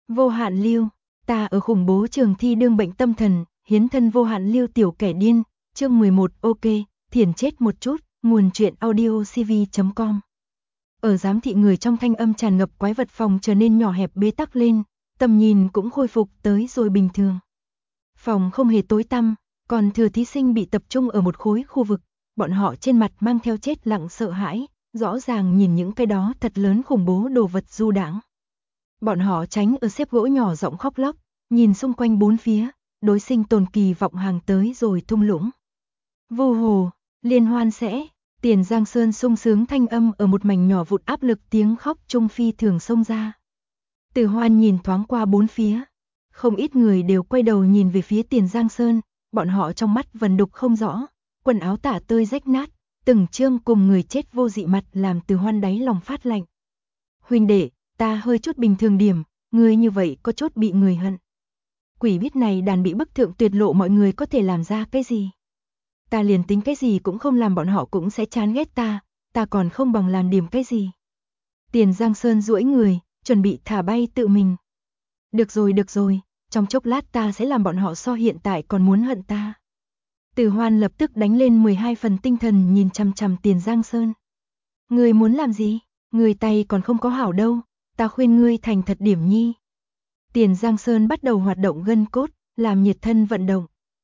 Vô hạn lưu, ta ở khủng bố trường thi đương bệnh tâm thần, hiến thân vô hạn lưu tiểu kẻ điên, chương 11 ok, thiền chết một chút, nguồn truyện audio cv.com. Ở giám thị người trong thanh âm tràn ngập quái vật phòng trở nên nhỏ hẹp bế tắc lên, tầm nhìn cũng khôi phục tới rồi bình thường. Phòng không hề tối tăm, còn thừa thí sinh bị tập trung ở một khối khu vực, bọn họ trên mặt mang theo chết lặng sợ hãi, rõ ràng nhìn những cái đó thật lớn khủng bố đồ vật du đãng. Bọn họ tránh ở xếp gỗ nhỏ giọng khóc lóc, nhìn xung quanh bốn phía, đối sinh tồn kỳ vọng hàng tới rồi thung lũng. Vô hồ, liên hoan sẽ, Tiền Giang Sơn sung sướng thanh âm ở một mảnh nhỏ vụt áp lực tiếng khóc trung phi thường xông ra. Từ Hoan nhìn thoáng qua bốn phía, không ít người đều quay đầu nhìn về phía Tiền Giang Sơn, bọn họ trong mắt vần đục không rõ, quần áo tả tơi rách nát, từng chương cùng người chết vô dị mặt làm Từ Hoan đáy lòng phát lạnh. Huynh đệ, ta hơi chút bình thường điểm, ngươi như vậy có chút bị người hận. Quỷ biết này đàn bị bức thượng tuyệt lộ mọi người có thể làm ra cái gì. Ta liền tính cái gì cũng không làm bọn họ cũng sẽ chán ghét ta còn không bằng làm điểm cái gì. Tiền Giang Sơn duỗi người, chuẩn bị thả bay tự mình. Được rồi, trong chốc lát ta sẽ làm bọn họ so hiện tại còn muốn hận ta. Từ Hoan lập tức đánh lên 12 phần tinh thần nhìn chằm chằm Tiền Giang Sơn. Ngươi muốn làm gì? Ngươi tay còn không có hảo đâu, ta khuyên ngươi thành thật điểm nhi. Tiền Giang Sơn bắt đầu hoạt động gân cốt, làm nhiệt thân vận động.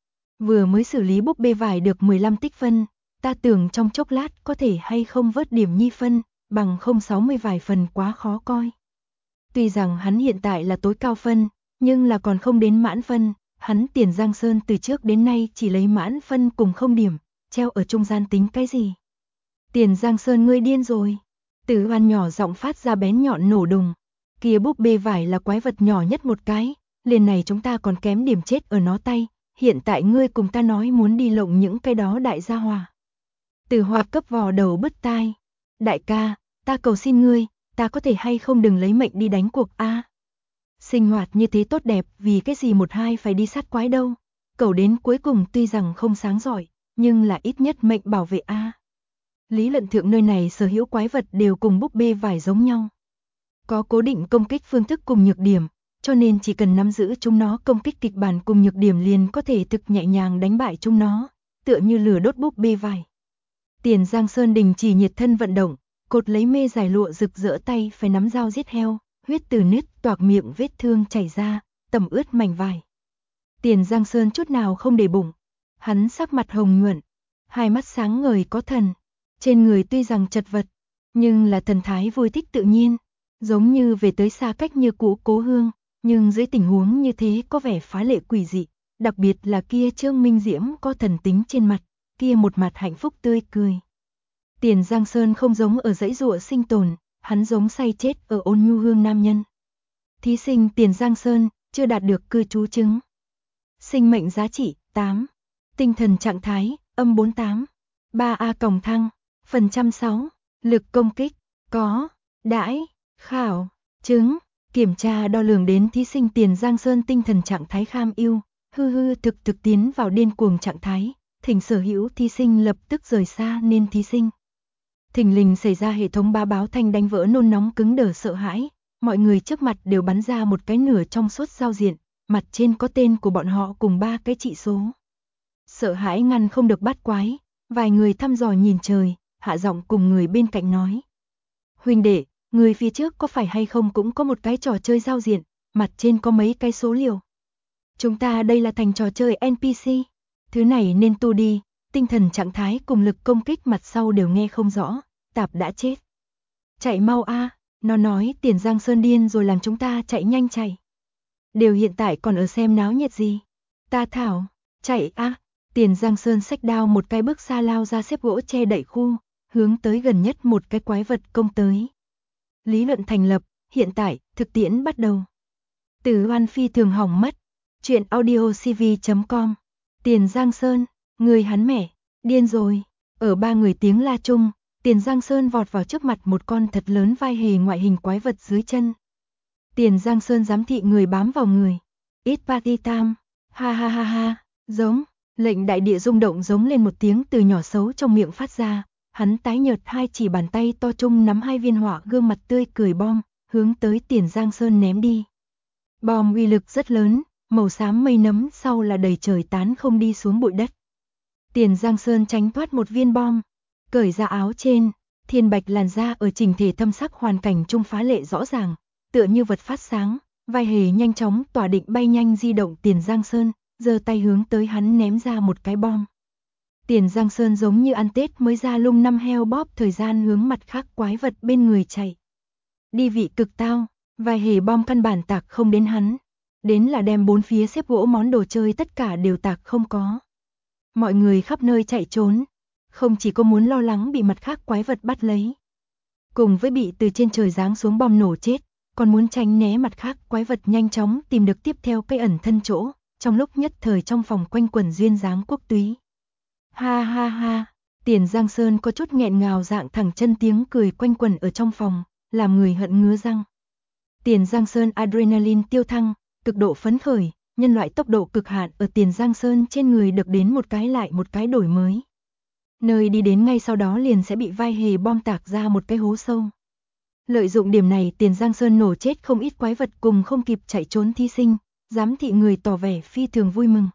Vừa mới xử lý búp bê vải được 15 tích phân, ta tưởng trong chốc lát có thể hay không vớt điểm nhi phân, bằng không 60 vài phần quá khó coi. Tuy rằng hắn hiện tại là tối cao phân, nhưng là còn không đến mãn phân, hắn Tiền Giang Sơn từ trước đến nay chỉ lấy mãn phân cùng không điểm, treo ở trung gian tính cái gì. Tiền Giang Sơn ngươi điên rồi. Từ Hoan nhỏ giọng phát ra bén nhọn nổ đùng. Kia búp bê vải là quái vật nhỏ nhất một cái, liền này chúng ta còn kém điểm chết ở nó tay, hiện tại ngươi cùng ta nói muốn đi lộng những cái đó đại gia hòa. Từ Hoa cấp vò đầu bứt tai. Đại ca, ta cầu xin ngươi, ta có thể hay không đừng lấy mệnh đi đánh cuộc a? Sinh hoạt như thế tốt đẹp, vì cái gì một hai phải đi sát quái đâu? Cầu đến cuối cùng tuy rằng không sáng giỏi, nhưng là ít nhất mệnh bảo vệ a. Lý luận thượng nơi này sở hữu quái vật đều cùng búp bê vải giống nhau. Có cố định công kích phương thức cùng nhược điểm, cho nên chỉ cần nắm giữ chúng nó công kích kịch bản cùng nhược điểm liền có thể thực nhẹ nhàng đánh bại chúng nó, tựa như lửa đốt búp bê vải. Tiền Giang Sơn đình chỉ nhiệt thân vận động, cột lấy mê giải lụa rực rỡ tay phải nắm dao giết heo, huyết từ nứt toạc miệng vết thương chảy ra, tẩm ướt mảnh vải. Tiền Giang Sơn chút nào không để bụng, hắn sắc mặt hồng nhuận, hai mắt sáng ngời có thần, trên người tuy rằng chật vật, nhưng là thần thái vui thích tự nhiên, giống như về tới xa cách như cũ cố hương, nhưng dưới tình huống như thế có vẻ phá lệ quỷ dị, đặc biệt là kia Trương Minh Diễm có thần tính trên mặt, kia một mặt hạnh phúc tươi cười. Tiền Giang Sơn không giống ở dãy dụa sinh tồn, hắn giống say chết ở ôn nhu hương nam nhân. Thí sinh Tiền Giang Sơn chưa đạt được cư trú chứng. Sinh mệnh giá trị 8, tinh thần trạng thái âm 48, 3A còng thăng, phần trăm 6, lực công kích có, đãi, khảo, chứng, kiểm tra đo lường đến thí sinh Tiền Giang Sơn tinh thần trạng thái kham ưu, thực tiến vào điên cuồng trạng thái, thỉnh sở hữu thí sinh lập tức rời xa nên thí sinh. Thình lình xảy ra hệ thống báo thanh đánh vỡ nôn nóng cứng đờ sợ hãi, mọi người trước mặt đều bắn ra một cái nửa trong suốt giao diện, mặt trên có tên của bọn họ cùng 3 cái trị số. Sợ hãi ngăn không được bắt quái, vài người thăm dò nhìn trời, hạ giọng cùng người bên cạnh nói. Huynh đệ, người phía trước có phải hay không cũng có một cái trò chơi giao diện, mặt trên có mấy cái số liệu. Chúng ta đây là thành trò chơi NPC, thứ này nên tu đi, tinh thần trạng thái cùng lực công kích mặt sau đều nghe không rõ, tạp đã chết. Chạy mau a, nó nói Tiền Giang Sơn điên rồi làm chúng ta chạy nhanh chạy. Đều hiện tại còn ở xem náo nhiệt gì. Ta thảo, chạy a. Tiền Giang Sơn xách đao một cái bước xa lao ra xếp gỗ che đậy khu, hướng tới gần nhất một cái quái vật công tới. Lý luận thành lập, hiện tại, thực tiễn bắt đầu. Từ Hoan phi thường hỏng mất. Chuyện audio cv.com. Tiền Giang Sơn, người hắn mẻ, điên rồi. Ở 3 người tiếng la chung, Tiền Giang Sơn vọt vào trước mặt một con thật lớn vai hề ngoại hình quái vật dưới chân. Tiền Giang Sơn giám thị người bám vào người. Ít party time, ha, giống. Lệnh đại địa rung động giống lên một tiếng từ nhỏ xấu trong miệng phát ra, hắn tái nhợt hai chỉ bàn tay to chung nắm 2 viên hỏa gương mặt tươi cười bom, hướng tới Tiền Giang Sơn ném đi. Bom uy lực rất lớn, màu xám mây nấm sau là đầy trời tán không đi xuống bụi đất. Tiền Giang Sơn tránh thoát một viên bom, cởi ra áo trên, thiên bạch làn da ở chỉnh thể thâm sắc hoàn cảnh trung phá lệ rõ ràng, tựa như vật phát sáng, vai hề nhanh chóng tỏa định bay nhanh di động. Tiền Giang Sơn giơ tay hướng tới hắn ném ra một cái bom. Tiền Giang Sơn giống như ăn Tết mới ra lung năm heo bóp thời gian hướng mặt khác quái vật bên người chạy. Đi vị cực tao, vai hề bom căn bản tạc không đến hắn, đến là đem bốn phía xếp gỗ món đồ chơi tất cả đều tạc không có. Mọi người khắp nơi chạy trốn, không chỉ có muốn lo lắng bị mặt khác quái vật bắt lấy, cùng với bị từ trên trời giáng xuống bom nổ chết, còn muốn tránh né mặt khác quái vật nhanh chóng tìm được tiếp theo cây ẩn thân chỗ. Trong lúc nhất thời trong phòng quanh quẩn duyên dáng quốc túy. Ha ha ha, Tiền Giang Sơn có chút nghẹn ngào dạng thẳng chân tiếng cười quanh quẩn ở trong phòng, làm người hận ngứa răng. Tiền Giang Sơn adrenaline tiêu thăng, cực độ phấn khởi, nhân loại tốc độ cực hạn ở Tiền Giang Sơn trên người được đến một cái lại một cái đổi mới. Nơi đi đến ngay sau đó liền sẽ bị vai hề bom tạc ra một cái hố sâu. Lợi dụng điểm này Tiền Giang Sơn nổ chết không ít quái vật cùng không kịp chạy trốn thí sinh, giám thị người tỏ vẻ phi thường vui mừng.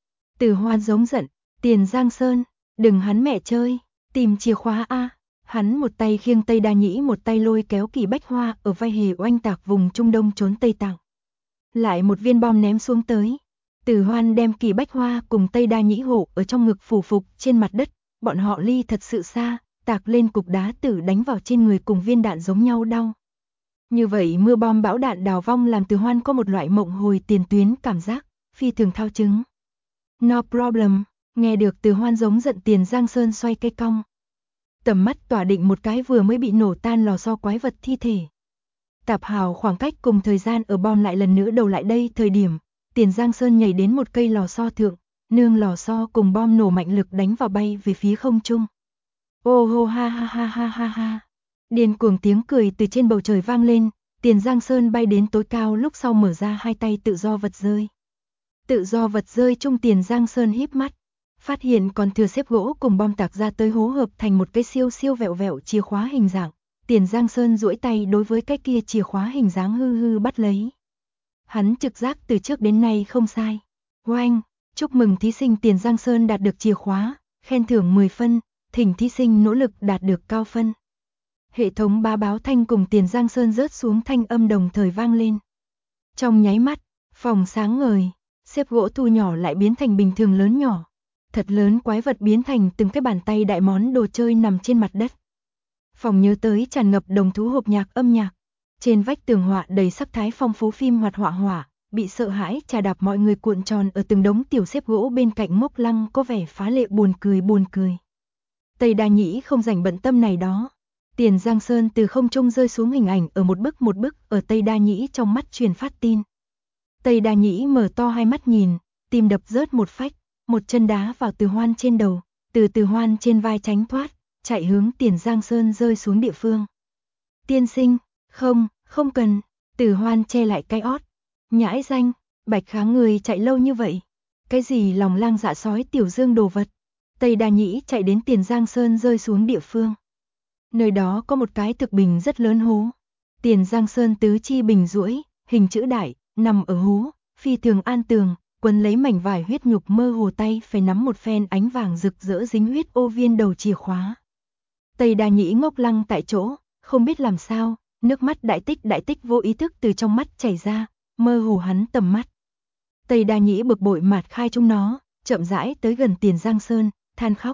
Từ Hoan giống giận, Tiền Giang Sơn, đừng hắn mẹ chơi, tìm chìa khóa a. Hắn một tay khiêng Tây Đa Nhĩ một tay lôi kéo Kỳ Bách Hoa ở vai hề oanh tạc vùng Trung Đông trốn Tây Tạng. Lại một viên bom ném xuống tới. Từ Hoan đem Kỳ Bách Hoa cùng Tây Đa Nhĩ hộ ở trong ngực phủ phục trên mặt đất, bọn họ ly thật sự xa, tạc lên cục đá tử đánh vào trên người cùng viên đạn giống nhau đau. Như vậy mưa bom bão đạn đào vong làm Từ Hoan có một loại mộng hồi tiền tuyến cảm giác, phi thường thao chứng. No problem, nghe được Từ Hoan giống giận Tiền Giang Sơn xoay cây cong. Tầm mắt tỏa định một cái vừa mới bị nổ tan lò xo quái vật thi thể. Tạp hào khoảng cách cùng thời gian ở bom lại lần nữa đầu lại đây thời điểm, Tiền Giang Sơn nhảy đến một cây lò xo thượng, nương lò xo cùng bom nổ mạnh lực đánh vào bay về phía không trung. Ô hô ha ha ha ha ha ha. Điên cuồng tiếng cười từ trên bầu trời vang lên, Tiền Giang Sơn bay đến tối cao lúc sau mở ra hai tay tự do vật rơi. Tự do vật rơi chung Tiền Giang Sơn híp mắt, phát hiện còn thừa xếp gỗ cùng bom tạc ra tới hố hợp thành một cái siêu siêu vẹo vẹo chìa khóa hình dạng. Tiền Giang Sơn duỗi tay đối với cái kia chìa khóa hình dáng hư hư bắt lấy. Hắn trực giác từ trước đến nay không sai. Oanh, chúc mừng thí sinh Tiền Giang Sơn đạt được chìa khóa, khen thưởng 10 phân, thỉnh thí sinh nỗ lực đạt được cao phân. Hệ thống bá báo thanh cùng Tiền Giang Sơn rớt xuống thanh âm đồng thời vang lên. Trong nháy mắt, phòng sáng ngời, xếp gỗ thu nhỏ lại biến thành bình thường lớn nhỏ. Thật lớn quái vật biến thành từng cái bàn tay đại món đồ chơi nằm trên mặt đất. Phòng nhớ tới tràn ngập đồng thú hộp nhạc âm nhạc. Trên vách tường họa đầy sắc thái phong phú phim hoạt họa họa, bị sợ hãi trà đạp mọi người cuộn tròn ở từng đống tiểu xếp gỗ bên cạnh mốc lăng có vẻ phá lệ buồn cười. Tây Đa Nhĩ không rảnh bận tâm này đó. Tiền Giang Sơn từ không trung rơi xuống hình ảnh ở một bức ở Tây Đa Nhĩ trong mắt truyền phát tin. Tây Đa Nhĩ mở to hai mắt nhìn, tim đập rớt một phách, một chân đá vào Từ Hoan trên đầu, Từ Hoan trên vai tránh thoát, chạy hướng Tiền Giang Sơn rơi xuống địa phương. Tiên sinh, không cần, Từ Hoan che lại cái ót. Nhãi danh, Bạch Kháng người chạy lâu như vậy. Cái gì lòng lang dạ sói tiểu dương đồ vật. Tây Đa Nhĩ chạy đến Tiền Giang Sơn rơi xuống địa phương. Nơi đó có một cái thực bình rất lớn hố. Tiền Giang Sơn tứ chi bình duỗi, hình chữ đại, nằm ở hố, phi thường an tường, quấn lấy mảnh vải huyết nhục mơ hồ tay phải nắm một phen ánh vàng rực rỡ dính huyết ô viên đầu chìa khóa. Tây Đa Nhĩ ngốc lăng tại chỗ, không biết làm sao, nước mắt đại tích vô ý thức từ trong mắt chảy ra, mơ hồ hắn tầm mắt. Tây Đa Nhĩ bực bội mạt khai chúng nó, chậm rãi tới gần Tiền Giang Sơn, than khóc.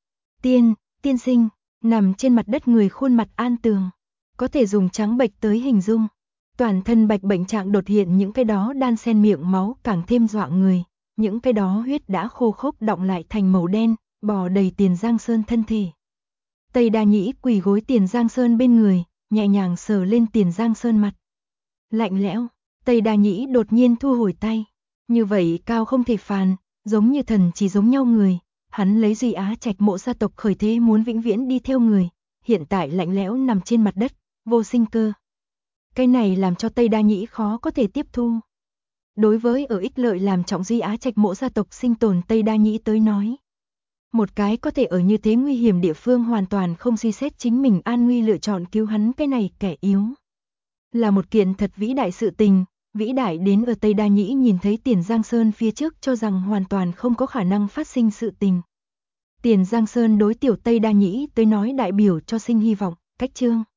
Tiên sinh, nằm trên mặt đất người khuôn mặt an tường, có thể dùng trắng bệch tới hình dung. Toàn thân bạch bệnh trạng đột hiện những cái đó đan xen miệng máu càng thêm dọa người, những cái đó huyết đã khô khốc đọng lại thành màu đen, bò đầy Tiền Giang Sơn thân thể. Tây Đa Nhĩ quỳ gối Tiền Giang Sơn bên người, nhẹ nhàng sờ lên Tiền Giang Sơn mặt. Lạnh lẽo, Tây Đa Nhĩ đột nhiên thu hồi tay. Như vậy cao không thể phàn, giống như thần chỉ giống nhau người. Hắn lấy Duy Á Trạch mộ gia tộc khởi thế muốn vĩnh viễn đi theo người. Hiện tại lạnh lẽo nằm trên mặt đất, vô sinh cơ. Cái này làm cho Tây Đa Nhĩ khó có thể tiếp thu. Đối với ở ích lợi làm trọng Duy Á Trạch mộ gia tộc sinh tồn Tây Đa Nhĩ tới nói. Một cái có thể ở như thế nguy hiểm địa phương hoàn toàn không suy xét chính mình an nguy lựa chọn cứu hắn cái này kẻ yếu. Là một kiện thật vĩ đại sự tình, Vĩ Đại đến ở Tây Đa Nhĩ nhìn thấy Tiền Giang Sơn phía trước cho rằng hoàn toàn không có khả năng phát sinh sự tình. Tiền Giang Sơn đối tiểu Tây Đa Nhĩ tới nói đại biểu cho sinh hy vọng, cách chương.